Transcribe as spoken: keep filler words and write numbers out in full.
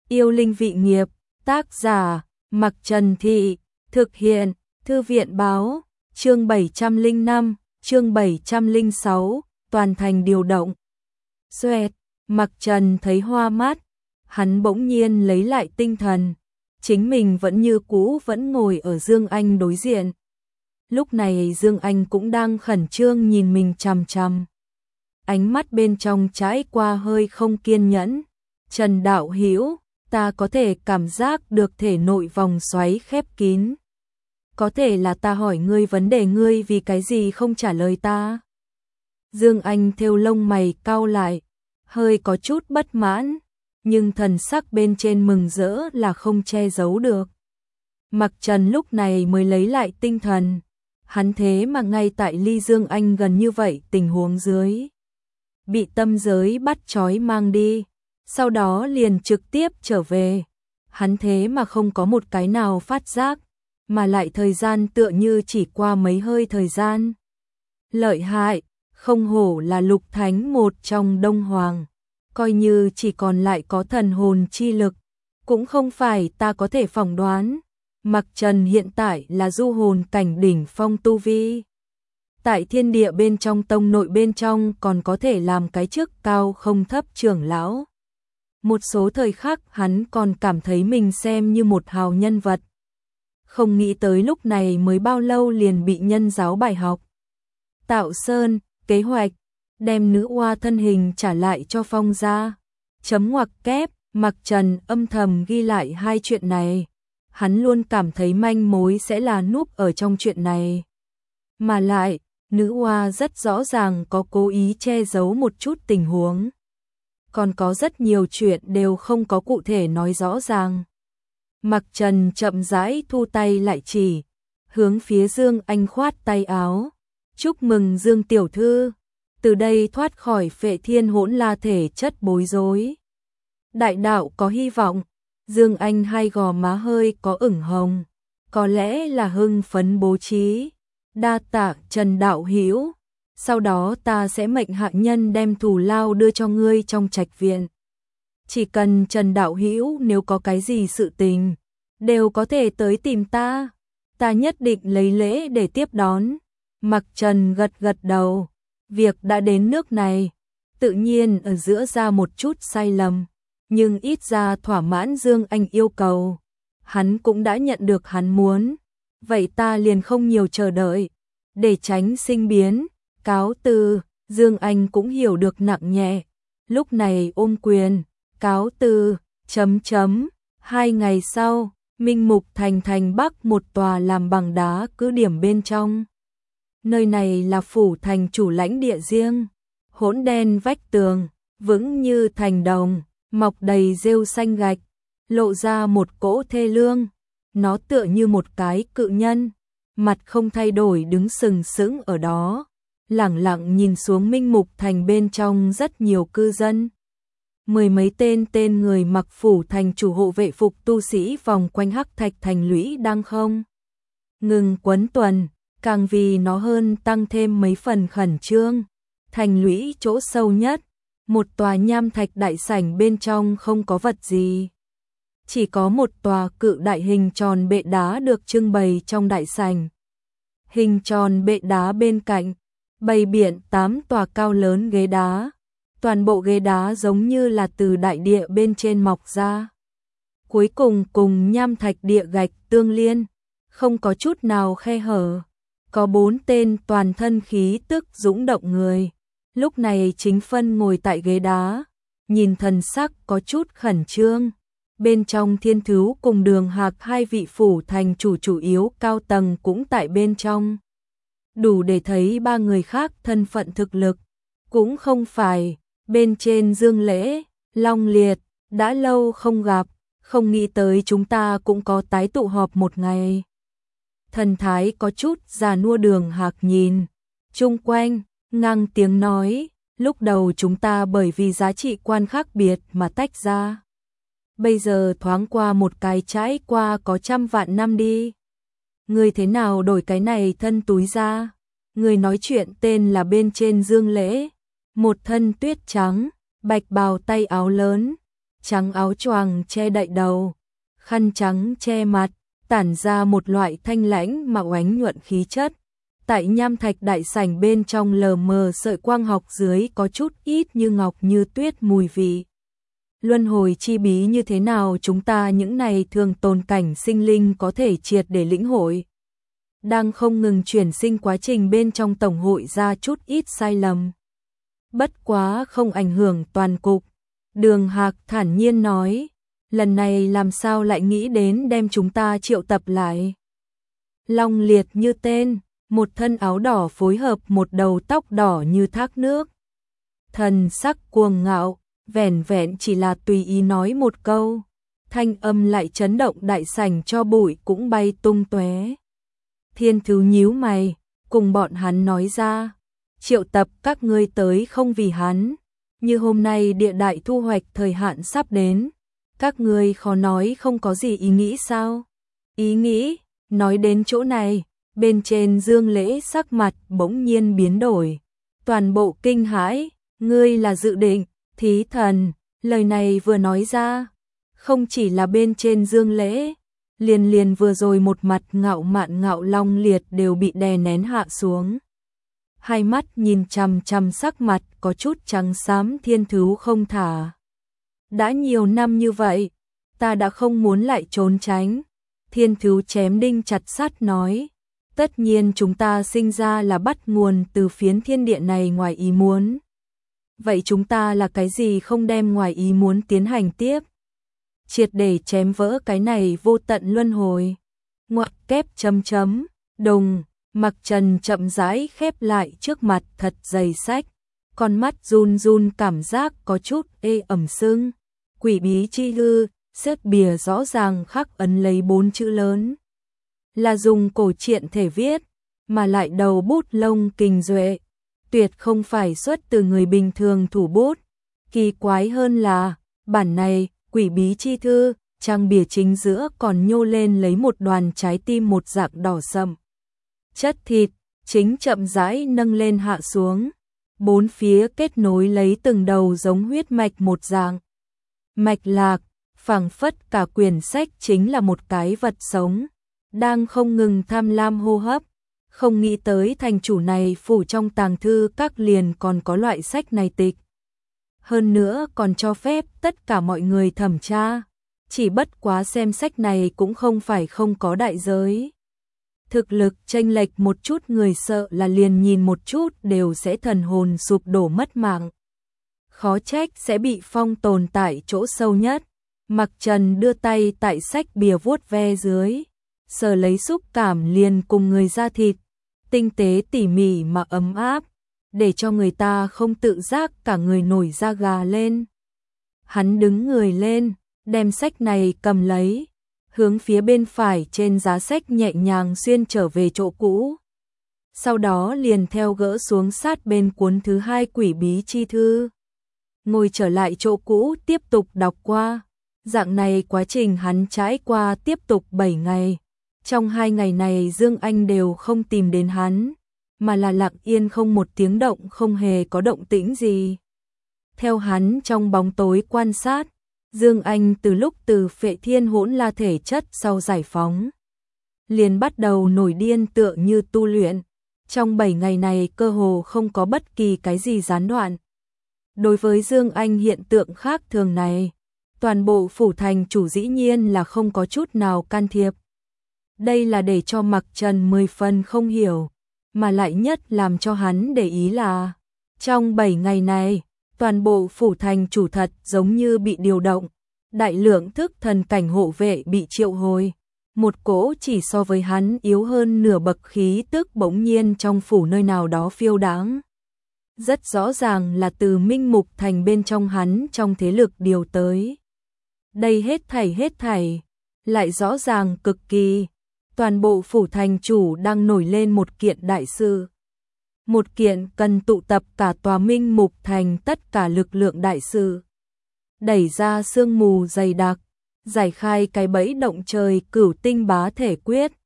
Yêu linh vị nghiệp, tác giả, Mặc Trần Thị, thực hiện, Thư viện báo, chương bảy trăm lẻ năm, chương bảy trăm lẻ sáu, toàn thành điều động. Xoẹt, Mặc Trần thấy hoa mắt, hắn bỗng nhiên lấy lại tinh thần, chính mình vẫn như cũ vẫn ngồi ở Dương Anh đối diện. Lúc này Dương Anh cũng đang khẩn trương nhìn mình chằm chằm. Ánh mắt bên trong trải qua hơi không kiên nhẫn. Trần đạo hữu, ta có thể cảm giác được thể nội vòng xoáy khép kín. Có thể là ta hỏi ngươi vấn đề, ngươi vì cái gì không trả lời ta? Dương Anh thêu lông mày cau lại, hơi có chút bất mãn, nhưng thần sắc bên trên mừng rỡ là không che giấu được. Mặc Trần lúc này mới lấy lại tinh thần, hắn thế mà ngay tại ly Dương Anh gần như vậy tình huống dưới. Bị tâm giới bắt trói mang đi, sau đó liền trực tiếp trở về. Hắn thế mà không có một cái nào phát giác, mà lại thời gian tựa như chỉ qua mấy hơi thời gian. Lợi hại, không hổ là lục thánh một trong Đông Hoàng, coi như chỉ còn lại có thần hồn chi lực, cũng không phải ta có thể phỏng đoán. Mặc Trần hiện tại là du hồn cảnh đỉnh phong tu vi. Tại thiên địa bên trong tông nội bên trong còn có thể làm cái chức cao không thấp trưởng lão. Một số thời khắc hắn còn cảm thấy mình xem như một hào nhân vật. Không nghĩ tới lúc này mới bao lâu liền bị nhân giáo bài học. Tạo Sơn, kế hoạch, đem nữ oa thân hình trả lại cho Phong gia. Chấm ngoặc kép, Mặc Trần âm thầm ghi lại hai chuyện này. Hắn luôn cảm thấy manh mối sẽ là núp ở trong chuyện này. Mà lại, nữ oa rất rõ ràng có cố ý che giấu một chút tình huống. Còn có rất nhiều chuyện đều không có cụ thể nói rõ ràng. Mặc Trần chậm rãi thu tay lại chỉ, hướng phía Dương Anh khoát tay áo. Chúc mừng Dương tiểu thư, từ đây thoát khỏi Phệ Thiên Hỗn La thể chất bối rối. Đại đạo có hy vọng. Dương Anh hai gò má hơi có ửng hồng, có lẽ là hưng phấn bố trí. Đa tạ Trần đạo hữu, sau đó ta sẽ mệnh hạ nhân đem thù lao đưa cho ngươi trong trạch viện. Chỉ cần Trần đạo hữu nếu có cái gì sự tình, đều có thể tới tìm ta, ta nhất định lấy lễ để tiếp đón. Mặc Trần gật gật đầu, việc đã đến nước này, tự nhiên ở giữa ra một chút sai lầm, nhưng ít ra thỏa mãn Dương Anh yêu cầu. Hắn cũng đã nhận được hắn muốn, vậy ta liền không nhiều chờ đợi, để tránh sinh biến, cáo từ. Dương Anh cũng hiểu được nặng nhẹ, lúc này ôm quyền, cáo từ, chấm chấm. Hai ngày sau, Minh Mục thành thành bắc một tòa làm bằng đá cứ điểm bên trong. Nơi này là phủ thành chủ lãnh địa riêng, hỗn đen vách tường, vững như thành đồng, mọc đầy rêu xanh gạch, lộ ra một cỗ thê lương. Nó tựa như một cái cự nhân, mặt không thay đổi đứng sừng sững ở đó, lẳng lặng nhìn xuống Minh Mục thành bên trong rất nhiều cư dân. Mười mấy tên tên người mặc phủ thành chủ hộ vệ phục tu sĩ vòng quanh Hắc Thạch thành lũy đang không ngừng quấn tuần, càng vì nó hơn tăng thêm mấy phần khẩn trương. Thành lũy chỗ sâu nhất, một tòa nham thạch đại sảnh bên trong không có vật gì. Chỉ có một tòa cự đại hình tròn bệ đá được trưng bày trong đại sảnh. Hình tròn bệ đá bên cạnh, bày biện tám tòa cao lớn ghế đá. Toàn bộ ghế đá giống như là từ đại địa bên trên mọc ra. Cuối cùng cùng nham thạch địa gạch tương liên, không có chút nào khe hở. Có bốn tên toàn thân khí tức dũng động người, lúc này chính phân ngồi tại ghế đá, nhìn thần sắc có chút khẩn trương. Bên trong Thiên Thứu cùng Đường Hạc hai vị phủ thành chủ chủ yếu cao tầng cũng tại bên trong. Đủ để thấy ba người khác thân phận thực lực, cũng không phải. Bên trên Dương Lễ, Long Liệt, đã lâu không gặp, không nghĩ tới chúng ta cũng có tái tụ họp một ngày. Thần thái có chút già nua Đường Hạc nhìn chung quanh, ngang tiếng nói, lúc đầu chúng ta bởi vì giá trị quan khác biệt mà tách ra. Bây giờ thoáng qua một cái trải qua có trăm vạn năm đi. Người thế nào đổi cái này thân túi ra? Người nói chuyện tên là bên trên Dương Lễ, một thân tuyết trắng, bạch bào tay áo lớn, trắng áo choàng che đậy đầu, khăn trắng che mặt, tản ra một loại thanh lãnh mà oánh nhuận khí chất. Tại nham thạch đại sảnh bên trong lờ mờ sợi quang học dưới có chút ít như ngọc như tuyết mùi vị. Luân hồi chi bí như thế nào chúng ta những này thường tồn cảnh sinh linh có thể triệt để lĩnh hội. Đang không ngừng chuyển sinh quá trình bên trong tổng hội ra chút ít sai lầm. Bất quá không ảnh hưởng toàn cục. Đường Hạc thản nhiên nói, lần này làm sao lại nghĩ đến đem chúng ta triệu tập lại. Long liệt như tên, một thân áo đỏ phối hợp một đầu tóc đỏ như thác nước. Thần sắc cuồng ngạo, vẻn vẹn chỉ là tùy ý nói một câu, thanh âm lại chấn động đại sảnh cho bụi cũng bay tung tóe. Thiên Thứ nhíu mày, cùng bọn hắn nói ra, triệu tập các ngươi tới không vì hắn, như hôm nay địa đại thu hoạch thời hạn sắp đến, các ngươi khó nói không có gì ý nghĩ sao? Ý nghĩ, nói đến chỗ này, bên trên Dương Lễ sắc mặt bỗng nhiên biến đổi, toàn bộ kinh hãi, ngươi là dự định, thí thần, lời này vừa nói ra, không chỉ là bên trên Dương Lễ, liền liền vừa rồi một mặt ngạo mạn ngạo Long liệt đều bị đè nén hạ xuống. Hai mắt nhìn chằm chằm sắc mặt có chút trắng xám Thiên Thứ không thả. Đã nhiều năm như vậy, ta đã không muốn lại trốn tránh. Thiên Thứ chém đinh chặt sắt nói, tất nhiên chúng ta sinh ra là bắt nguồn từ phiến thiên địa này ngoài ý muốn. Vậy chúng ta là cái gì không đem ngoài ý muốn tiến hành tiếp? Triệt để chém vỡ cái này vô tận luân hồi. Ngoặc kép chấm chấm, đùng, Mặc Trần chậm rãi khép lại trước mặt thật dày sách, con mắt run run cảm giác có chút ê ẩm sưng. Quỷ bí chi hư, xếp bìa rõ ràng khắc ấn lấy bốn chữ lớn. Là dùng cổ truyện thể viết, mà lại đầu bút lông kình duệ, tuyệt không phải xuất từ người bình thường thủ bút. Kỳ quái hơn là, bản này, quỷ bí chi thư, trang bìa chính giữa còn nhô lên lấy một đoàn trái tim một dạng đỏ sậm. Chất thịt, chính chậm rãi nâng lên hạ xuống. Bốn phía kết nối lấy từng đầu giống huyết mạch một dạng. Mạch lạc, phảng phất cả quyển sách chính là một cái vật sống, đang không ngừng tham lam hô hấp. Không nghĩ tới thành chủ này phủ trong tàng thư các liền còn có loại sách này tịch. Hơn nữa còn cho phép tất cả mọi người thẩm tra, chỉ bất quá xem sách này cũng không phải không có đại giới. Thực lực chênh lệch một chút người sợ là liền nhìn một chút đều sẽ thần hồn sụp đổ mất mạng. Khó trách sẽ bị phong tồn tại chỗ sâu nhất. Mặc Trần đưa tay tại sách bìa vuốt ve dưới, sờ lấy xúc cảm liền cùng người da thịt, tinh tế tỉ mỉ mà ấm áp, để cho người ta không tự giác cả người nổi da gà lên. Hắn đứng người lên, đem sách này cầm lấy, hướng phía bên phải trên giá sách nhẹ nhàng xuyên trở về chỗ cũ. Sau đó liền theo gỡ xuống sát bên cuốn thứ hai quỷ bí chi thư. Ngồi trở lại chỗ cũ tiếp tục đọc qua. Dạng này quá trình hắn trải qua tiếp tục bảy ngày. Trong hai ngày này Dương Anh đều không tìm đến hắn, mà là lặng yên không một tiếng động, không hề có động tĩnh gì. Theo hắn trong bóng tối quan sát, Dương Anh từ lúc từ Phệ Thiên Hỗn La thể chất sau giải phóng, liền bắt đầu nổi điên tựa như tu luyện. Trong bảy ngày này cơ hồ không có bất kỳ cái gì gián đoạn. Đối với Dương Anh hiện tượng khác thường này, toàn bộ phủ thành chủ dĩ nhiên là không có chút nào can thiệp. Đây là để cho Mặc Trần mười phần không hiểu, mà lại nhất làm cho hắn để ý là, trong bảy ngày này, toàn bộ phủ thành chủ thật giống như bị điều động, đại lượng thức thần cảnh hộ vệ bị triệu hồi, một cỗ chỉ so với hắn yếu hơn nửa bậc khí tức bỗng nhiên trong phủ nơi nào đó phiêu đáng. Rất rõ ràng là từ Minh Mục Thành bên trong hắn trong thế lực điều tới. Đây hết thảy hết thảy, lại rõ ràng cực kỳ, toàn bộ phủ thành chủ đang nổi lên một kiện đại sự. Một kiện cần tụ tập cả tòa Minh Mục Thành tất cả lực lượng đại sự. Đẩy ra sương mù dày đặc, giải khai cái bẫy động trời cửu tinh bá thể quyết,